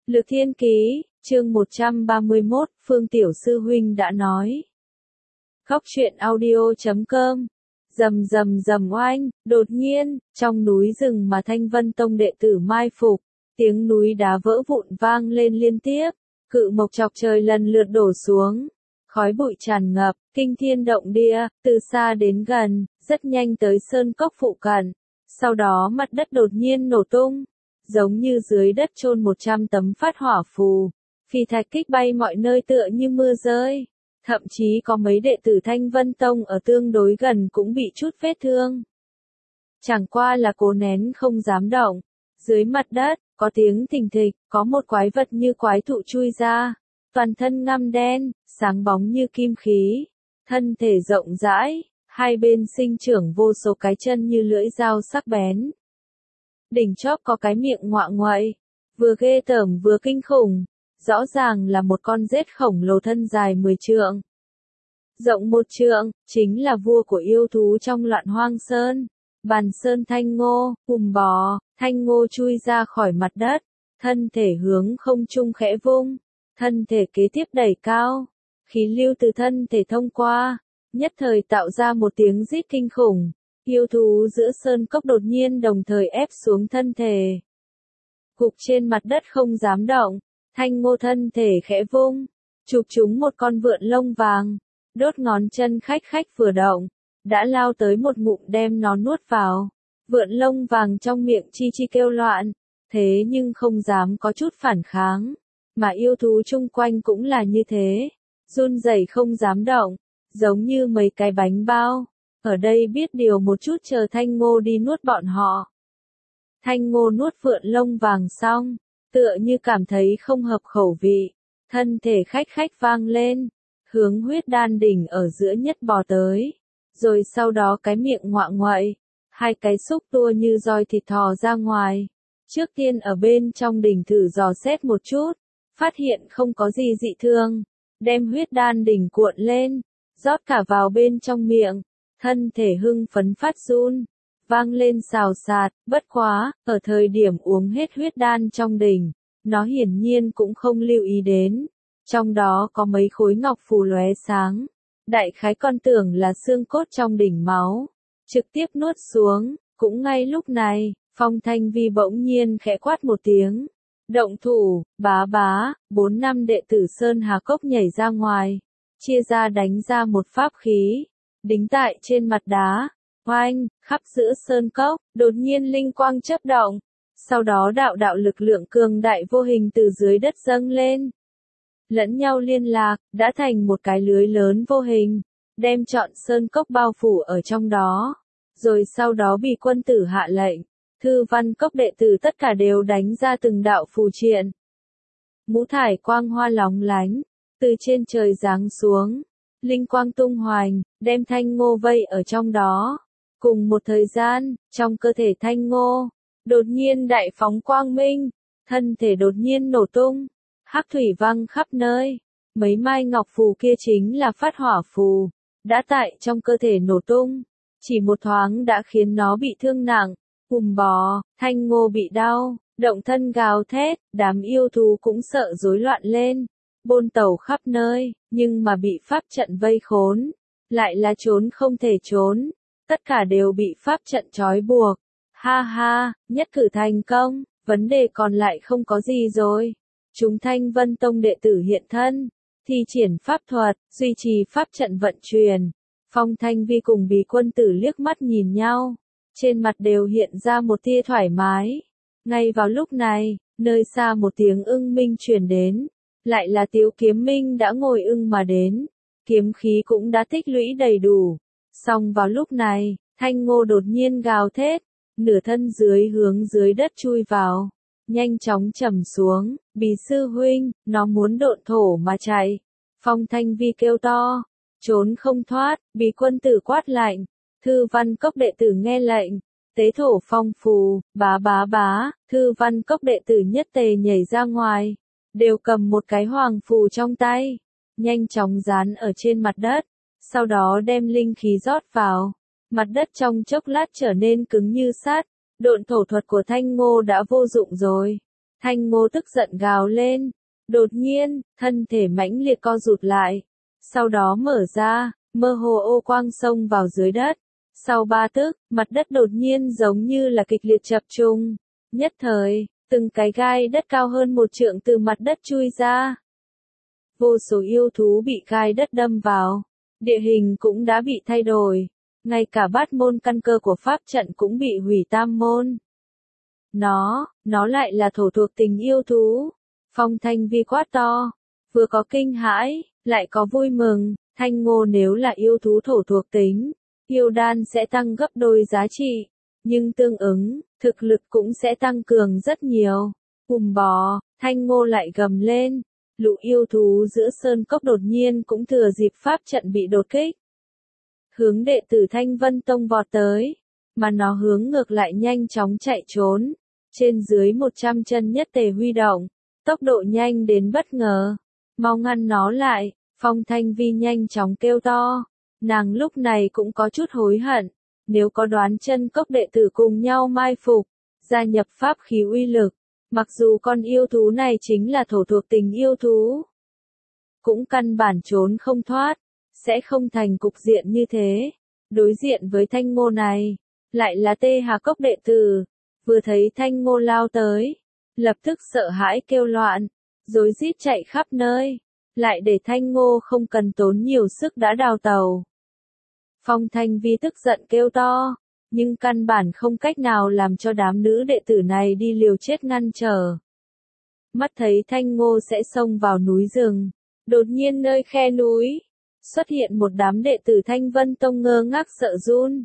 Lược Thiên Ký, chương 131, Phương Tiểu Sư Huynh đã nói. Khóc chuyện audio.com. Rầm rầm rầm oanh, đột nhiên, trong núi rừng mà Thanh Vân Tông đệ tử mai phục, tiếng núi đá vỡ vụn vang lên liên tiếp, cự mộc chọc trời lần lượt đổ xuống, khói bụi tràn ngập, kinh thiên động địa, từ xa đến gần, rất nhanh tới sơn cốc phụ cận. Sau đó mặt đất đột nhiên nổ tung, giống như dưới đất chôn 100 tấm phát hỏa phù, phi thạch kích bay mọi nơi tựa như mưa rơi. Thậm chí có mấy đệ tử Thanh Vân Tông ở tương đối gần cũng bị chút vết thương. Chẳng qua là cố nén không dám động. Dưới mặt đất, có tiếng thình thịch, có một quái vật như quái thụ chui ra. Toàn thân ngăm đen, sáng bóng như kim khí. Thân thể rộng rãi, hai bên sinh trưởng vô số cái chân như lưỡi dao sắc bén. Đỉnh chóp có cái miệng ngoạ ngoậy, vừa ghê tởm vừa kinh khủng. Rõ ràng là một con rết khổng lồ thân dài 10 trượng. Rộng 1 trượng, chính là vua của yêu thú trong Loạn Hoang Sơn. Bàn Sơn Thanh Ngô, bò, Thanh Ngô chui ra khỏi mặt đất, thân thể hướng không trung khẽ vung, thân thể kế tiếp đẩy cao, khí lưu từ thân thể thông qua, nhất thời tạo ra một tiếng rít kinh khủng. Yêu thú giữa sơn cốc đột nhiên đồng thời ép xuống thân thể. Gục trên mặt đất không dám động. Thanh Ngô thân thể khẽ vung, chụp trúng một con vượn lông vàng, đốt ngón chân khách vừa động, đã lao tới một ngụm đem nó nuốt vào. Vượn lông vàng trong miệng chi kêu loạn, thế nhưng không dám có chút phản kháng, mà yêu thú chung quanh cũng là như thế, run rẩy không dám động, giống như mấy cái bánh bao, ở đây biết điều một chút chờ Thanh Ngô đi nuốt bọn họ. Thanh Ngô nuốt vượn lông vàng xong, tựa như cảm thấy không hợp khẩu vị, thân thể khách vang lên, hướng huyết đan đỉnh ở giữa nhất bò tới, rồi sau đó cái miệng ngoạ ngoậy, hai cái xúc tua như roi thịt thò ra ngoài. Trước tiên ở bên trong đỉnh thử dò xét một chút, phát hiện không có gì dị thương, đem huyết đan đỉnh cuộn lên, rót cả vào bên trong miệng, thân thể hưng phấn phát run. Vang lên xào xạc, bất quá, ở thời điểm uống hết huyết đan trong đỉnh, nó hiển nhiên cũng không lưu ý đến. Trong đó có mấy khối ngọc phù lóe sáng, đại khái con tưởng là xương cốt trong đỉnh máu, trực tiếp nuốt xuống. Cũng ngay lúc này, Phong Thanh Vi bỗng nhiên khẽ quát một tiếng. Động thủ, bá, 4 năm đệ tử Sơn Hà Cốc nhảy ra ngoài, chia ra đánh ra một pháp khí, đính tại trên mặt đá. Oanh, khắp giữa sơn cốc, đột nhiên linh quang chớp động, sau đó đạo lực lượng cường đại vô hình từ dưới đất dâng lên. Lẫn nhau liên lạc, đã thành một cái lưới lớn vô hình, đem trọn sơn cốc bao phủ ở trong đó. Rồi sau đó bị quân tử hạ lệnh, Thư Văn Cốc đệ tử tất cả đều đánh ra từng đạo phù triện. Ngũ thải quang hoa lóng lánh, từ trên trời giáng xuống, linh quang tung hoành, đem Thanh Ngô vây ở trong đó. Cùng một thời gian, trong cơ thể Thanh Ngô, đột nhiên đại phóng quang minh, thân thể đột nhiên nổ tung, hắc thủy văng khắp nơi. Mấy mai ngọc phù kia chính là phát hỏa phù, đã tại trong cơ thể nổ tung, chỉ một thoáng đã khiến nó bị thương nặng. Bò, Thanh Ngô bị đau, động thân gào thét, đám yêu thú cũng sợ rối loạn lên, bôn tẩu khắp nơi, nhưng mà bị pháp trận vây khốn, lại là trốn không thể trốn. Tất cả đều bị pháp trận trói buộc. Ha, nhất cử thành công, vấn đề còn lại không có gì rồi. Chúng Thanh Vân Tông đệ tử hiện thân, thi triển pháp thuật, duy trì pháp trận vận chuyển. Phong Thanh Vi cùng Bì Quân Tử liếc mắt nhìn nhau, trên mặt đều hiện ra một tia thoải mái. Ngay vào lúc này, nơi xa một tiếng ưng minh truyền đến, lại là Tiếu Kiếm Minh đã ngồi ưng mà đến, kiếm khí cũng đã tích lũy đầy đủ. Xong vào lúc này, Thanh Ngô đột nhiên gào thét, nửa thân dưới hướng dưới đất chui vào, nhanh chóng trầm xuống. Bì sư huynh, nó muốn độn thổ mà chạy. Phong Thanh Vi kêu to, trốn không thoát. Bì Quân Tử quát lạnh, Thư Văn Cốc đệ tử nghe lệnh, tế thổ phong phù, bá, Thư Văn Cốc đệ tử nhất tề nhảy ra ngoài, đều cầm một cái hoàng phù trong tay, nhanh chóng dán ở trên mặt đất. Sau đó đem linh khí rót vào, mặt đất trong chốc lát trở nên cứng như sắt, độn thổ thuật của Thanh Ngô đã vô dụng rồi. Thanh Ngô tức giận gào lên. Đột nhiên, thân thể mãnh liệt co rụt lại. Sau đó mở ra, mơ hồ ô quang xông vào dưới đất. Sau 3 tức, mặt đất đột nhiên giống như là kịch liệt chập trùng. Nhất thời, từng cái gai đất cao hơn 1 trượng từ mặt đất chui ra. Vô số yêu thú bị gai đất đâm vào. Địa hình cũng đã bị thay đổi. Ngay cả bát môn căn cơ của pháp trận cũng bị hủy tam môn. Nó lại là thổ thuộc tình yêu thú. Phong Thanh Vi quát to. Vừa có kinh hãi, lại có vui mừng. Thanh Ngô nếu là yêu thú thổ thuộc tính, yêu đan sẽ tăng gấp đôi giá trị. Nhưng tương ứng, thực lực cũng sẽ tăng cường rất nhiều. Bò, Thanh Ngô lại gầm lên. Lũ yêu thú giữa sơn cốc đột nhiên cũng thừa dịp pháp trận bị đột kích. Hướng đệ tử Thanh Vân Tông vọt tới, mà nó hướng ngược lại nhanh chóng chạy trốn. Trên dưới 100 chân nhất tề huy động, tốc độ nhanh đến bất ngờ. Mau ngăn nó lại, Phong Thanh Vi nhanh chóng kêu to. Nàng lúc này cũng có chút hối hận, nếu có Đoán Chân Cốc đệ tử cùng nhau mai phục, gia nhập pháp khí uy lực, mặc dù con yêu thú này chính là thổ thuộc tình yêu thú, cũng căn bản trốn không thoát, sẽ không thành cục diện như thế. Đối diện với Thanh Ngô này, lại là Tê Hà Cốc đệ tử, vừa thấy Thanh Ngô lao tới, lập tức sợ hãi kêu loạn, rối rít chạy khắp nơi, lại để Thanh Ngô không cần tốn nhiều sức đã đào tàu. Phong Thanh Vi tức giận kêu to, nhưng căn bản không cách nào làm cho đám nữ đệ tử này đi liều chết ngăn trở. Mắt thấy Thanh Ngô sẽ xông vào núi rừng, đột nhiên nơi khe núi, xuất hiện một đám đệ tử Thanh Vân Tông ngơ ngác sợ run.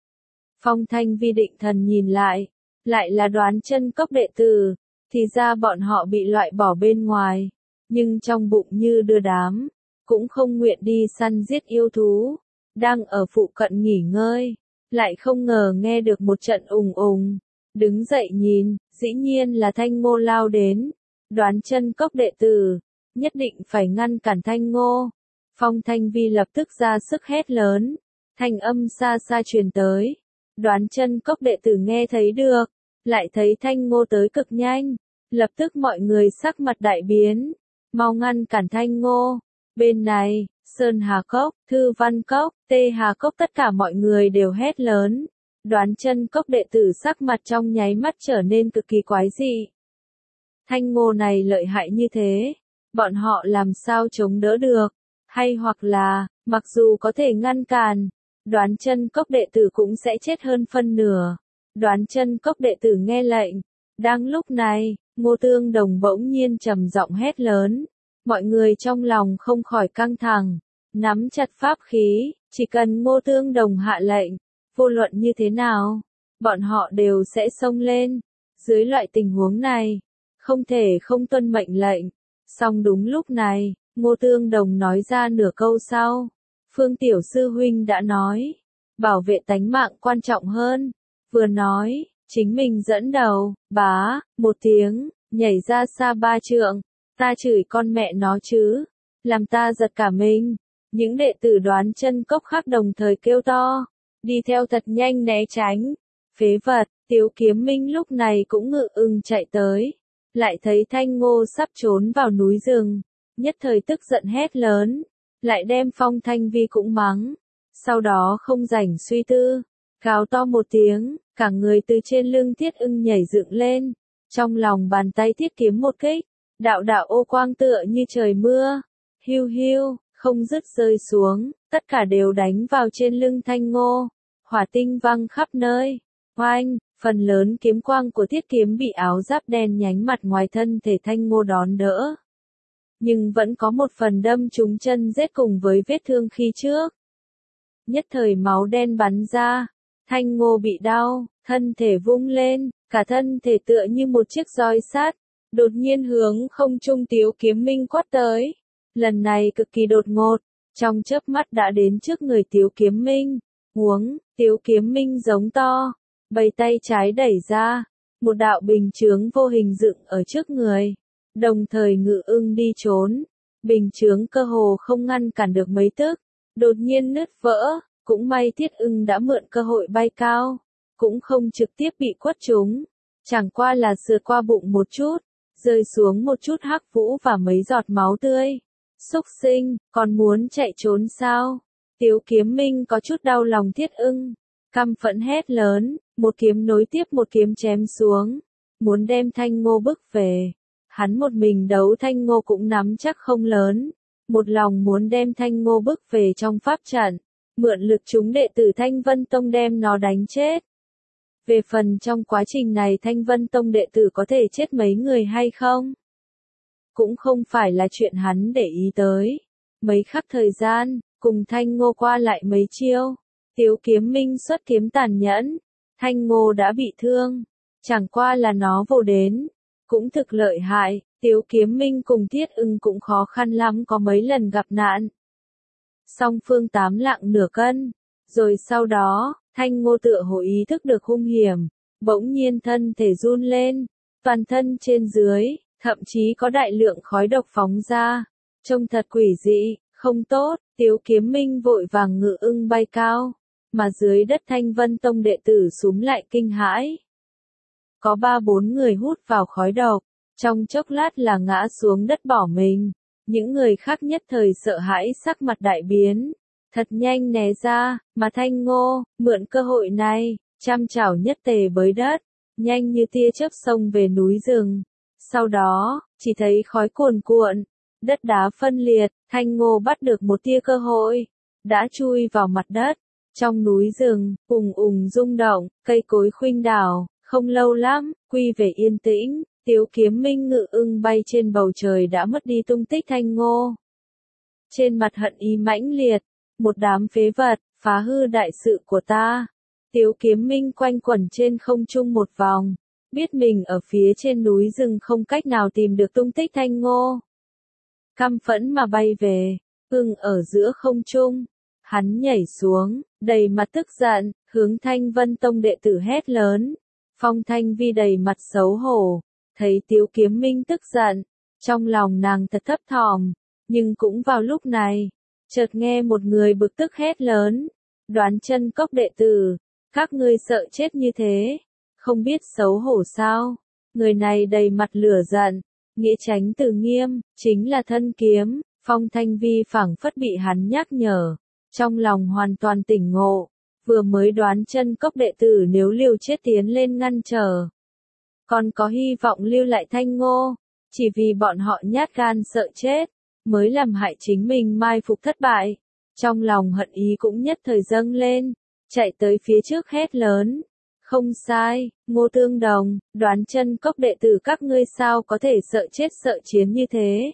Phong Thanh Vi định thần nhìn lại là Đoán Chân Cốc đệ tử, thì ra bọn họ bị loại bỏ bên ngoài, nhưng trong bụng như đưa đám, cũng không nguyện đi săn giết yêu thú, đang ở phụ cận nghỉ ngơi, lại không ngờ nghe được một trận ùng ùng, đứng dậy nhìn, dĩ nhiên là Thanh Ngô lao đến. Đoán Chân Cốc đệ tử, nhất định phải ngăn cản Thanh Ngô. Phong Thanh Vi lập tức ra sức hét lớn, thanh âm xa xa truyền tới. Đoán Chân Cốc đệ tử nghe thấy được, lại thấy Thanh Ngô tới cực nhanh, lập tức mọi người sắc mặt đại biến, mau ngăn cản Thanh Ngô. Bên này, Sơn Hà Cốc, Thư Văn Cốc, Tê Hà Cốc tất cả mọi người đều hét lớn. Đoán Chân Cốc đệ tử sắc mặt trong nháy mắt trở nên cực kỳ quái dị. Thanh Ngô này lợi hại như thế, bọn họ làm sao chống đỡ được? Hay hoặc là, mặc dù có thể ngăn cản, Đoán Chân Cốc đệ tử cũng sẽ chết hơn phân nửa. Đoán Chân Cốc đệ tử nghe lệnh. Đang lúc này, Ngô Tương Đồng bỗng nhiên trầm giọng hét lớn. Mọi người trong lòng không khỏi căng thẳng, nắm chặt pháp khí, chỉ cần Ngô Tương Đồng hạ lệnh, vô luận như thế nào, bọn họ đều sẽ xông lên. Dưới loại tình huống này, không thể không tuân mệnh lệnh. Song đúng lúc này, Ngô Tương Đồng nói ra nửa câu sau. Phương Tiểu Sư Huynh đã nói, bảo vệ tánh mạng quan trọng hơn. Vừa nói, chính mình dẫn đầu, bá, một tiếng, nhảy ra xa 3 trượng. Ta chửi con mẹ nó chứ, làm ta giật cả mình. Những đệ tử Đoán Chân Cốc khác đồng thời kêu to, đi theo thật nhanh né tránh. Phế vật, Tiếu Kiếm Minh lúc này cũng ngự ưng chạy tới, lại thấy Thanh Ngô sắp trốn vào núi rừng, nhất thời tức giận hét lớn, lại đem Phong Thanh Vi cũng mắng. Sau đó không rảnh suy tư, gào to một tiếng, cả người từ trên lưng Thiết Ưng nhảy dựng lên, trong lòng bàn tay thiết kiếm một kích. Đạo đạo ô quang tựa như trời mưa, hiu hiu, không dứt rơi xuống, tất cả đều đánh vào trên lưng Thanh Ngô, hỏa tinh văng khắp nơi. Oanh, phần lớn kiếm quang của thiết kiếm bị áo giáp đen nhánh mặt ngoài thân thể Thanh Ngô đón đỡ. Nhưng vẫn có một phần đâm trúng chân rết cùng với vết thương khi trước. Nhất thời máu đen bắn ra, Thanh Ngô bị đau, thân thể vung lên, cả thân thể tựa như một chiếc roi sắt. Đột nhiên hướng không trung Tiếu Kiếm Minh quát tới. Lần này cực kỳ đột ngột, trong chớp mắt đã đến trước người Tiếu Kiếm Minh. Huống, Tiếu Kiếm Minh giống to, bày tay trái đẩy ra, một đạo bình chướng vô hình dựng ở trước người, đồng thời ngự ưng đi trốn. Bình chướng cơ hồ không ngăn cản được mấy tức, đột nhiên nứt vỡ, cũng may Thiết Ưng đã mượn cơ hội bay cao, cũng không trực tiếp bị quất trúng, chẳng qua là sượt qua bụng một chút. rơi xuống một chút hắc vũ và mấy giọt máu tươi. Súc sinh, còn muốn chạy trốn sao? Tiếu Kiếm Minh có chút đau lòng Thiết Ưng, căm phẫn hét lớn, một kiếm nối tiếp một kiếm chém xuống, muốn đem Thanh Ngô bức về. Hắn một mình đấu Thanh Ngô cũng nắm chắc không lớn, một lòng muốn đem Thanh Ngô bức về trong pháp trận, mượn lực chúng đệ tử Thanh Vân Tông đem nó đánh chết. Về phần trong quá trình này Thanh Vân Tông đệ tử có thể chết mấy người hay không? Cũng không phải là chuyện hắn để ý tới. Mấy khắc thời gian, cùng Thanh Ngô qua lại mấy chiêu, Tiếu Kiếm Minh xuất kiếm tàn nhẫn, Thanh Ngô đã bị thương, chẳng qua là nó vồ đến, cũng thực lợi hại, Tiếu Kiếm Minh cùng Thiết Ưng cũng khó khăn lắm có mấy lần gặp nạn. Song phương 8 lạng nửa cân, rồi sau đó, Thanh Ngô tựa hồ ý thức được hung hiểm, bỗng nhiên thân thể run lên, toàn thân trên dưới, thậm chí có đại lượng khói độc phóng ra, trông thật quỷ dị, không tốt. Tiếu Kiếm Minh vội vàng ngự ưng bay cao, mà dưới đất Thanh Vân Tông đệ tử súm lại kinh hãi. Có 3-4 người hút vào khói độc, trong chốc lát là ngã xuống đất bỏ mình, những người khác nhất thời sợ hãi sắc mặt đại biến, thật nhanh né ra, mà Thanh Ngô, mượn cơ hội này, trăm chảo nhất tề bới đất, nhanh như tia chớp xông về núi rừng. Sau đó, chỉ thấy khói cuồn cuộn, đất đá phân liệt, Thanh Ngô bắt được một tia cơ hội, đã chui vào mặt đất. Trong núi rừng, ùng ùng rung động, cây cối khuynh đảo, không lâu lắm, quy về yên tĩnh, Tiếu Kiếm Minh ngự ưng bay trên bầu trời đã mất đi tung tích Thanh Ngô. Trên mặt hận ý mãnh liệt, một đám phế vật, phá hư đại sự của ta. Tiếu Kiếm Minh quanh quẩn trên không trung một vòng, biết mình ở phía trên núi rừng không cách nào tìm được tung tích Thanh Ngô. Căm phẫn mà bay về, ưng ở giữa không trung, hắn nhảy xuống, đầy mặt tức giận, hướng Thanh Vân Tông đệ tử hét lớn. Phong Thanh Vi đầy mặt xấu hổ, thấy Tiếu Kiếm Minh tức giận, trong lòng nàng thật thấp thỏm, nhưng cũng vào lúc này, chợt nghe một người bực tức hét lớn, Đoán Chân Cốc đệ tử, các ngươi sợ chết như thế, không biết xấu hổ sao? Người này đầy mặt lửa giận, nghĩa tránh từ nghiêm, chính là thân kiếm. Phong Thanh Vi phảng phất bị hắn nhắc nhở, trong lòng hoàn toàn tỉnh ngộ, vừa mới Đoán Chân Cốc đệ tử nếu liều chết tiến lên ngăn trở, còn có hy vọng lưu lại Thanh Ngô, chỉ vì bọn họ nhát gan sợ chết, mới làm hại chính mình mai phục thất bại. Trong lòng hận ý cũng nhất thời dâng lên, chạy tới phía trước hét lớn. Không sai, Ngô Tương Đồng, Đoán Chân Cốc đệ tử các ngươi sao có thể sợ chết sợ chiến như thế?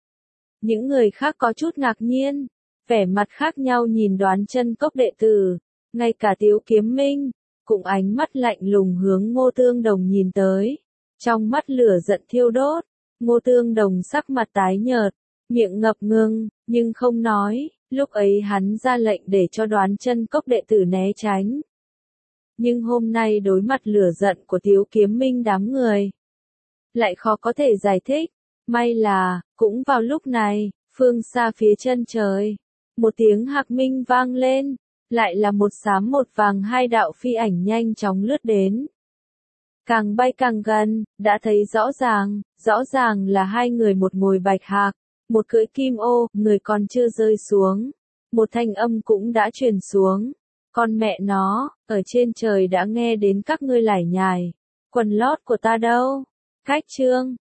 Những người khác có chút ngạc nhiên, vẻ mặt khác nhau nhìn Đoán Chân Cốc đệ tử, ngay cả Tiếu Kiếm Minh, cũng ánh mắt lạnh lùng hướng Ngô Tương Đồng nhìn tới, trong mắt lửa giận thiêu đốt. Ngô Tương Đồng sắc mặt tái nhợt, miệng ngập ngừng, nhưng không nói, lúc ấy hắn ra lệnh để cho Đoán Chân Cốc đệ tử né tránh. Nhưng hôm nay đối mặt lửa giận của Tiếu Kiếm Minh đám người, lại khó có thể giải thích. May là, cũng vào lúc này, phương xa phía chân trời, một tiếng hạc minh vang lên, lại là một xám một vàng hai đạo phi ảnh nhanh chóng lướt đến. Càng bay càng gần, đã thấy rõ ràng là hai người, một ngồi bạch hạc, một cưỡi kim ô, người còn chưa rơi xuống. Một thanh âm cũng đã truyền xuống. Con mẹ nó, ở trên trời đã nghe đến các ngươi lải nhải. Quần lót của ta đâu? Cách chương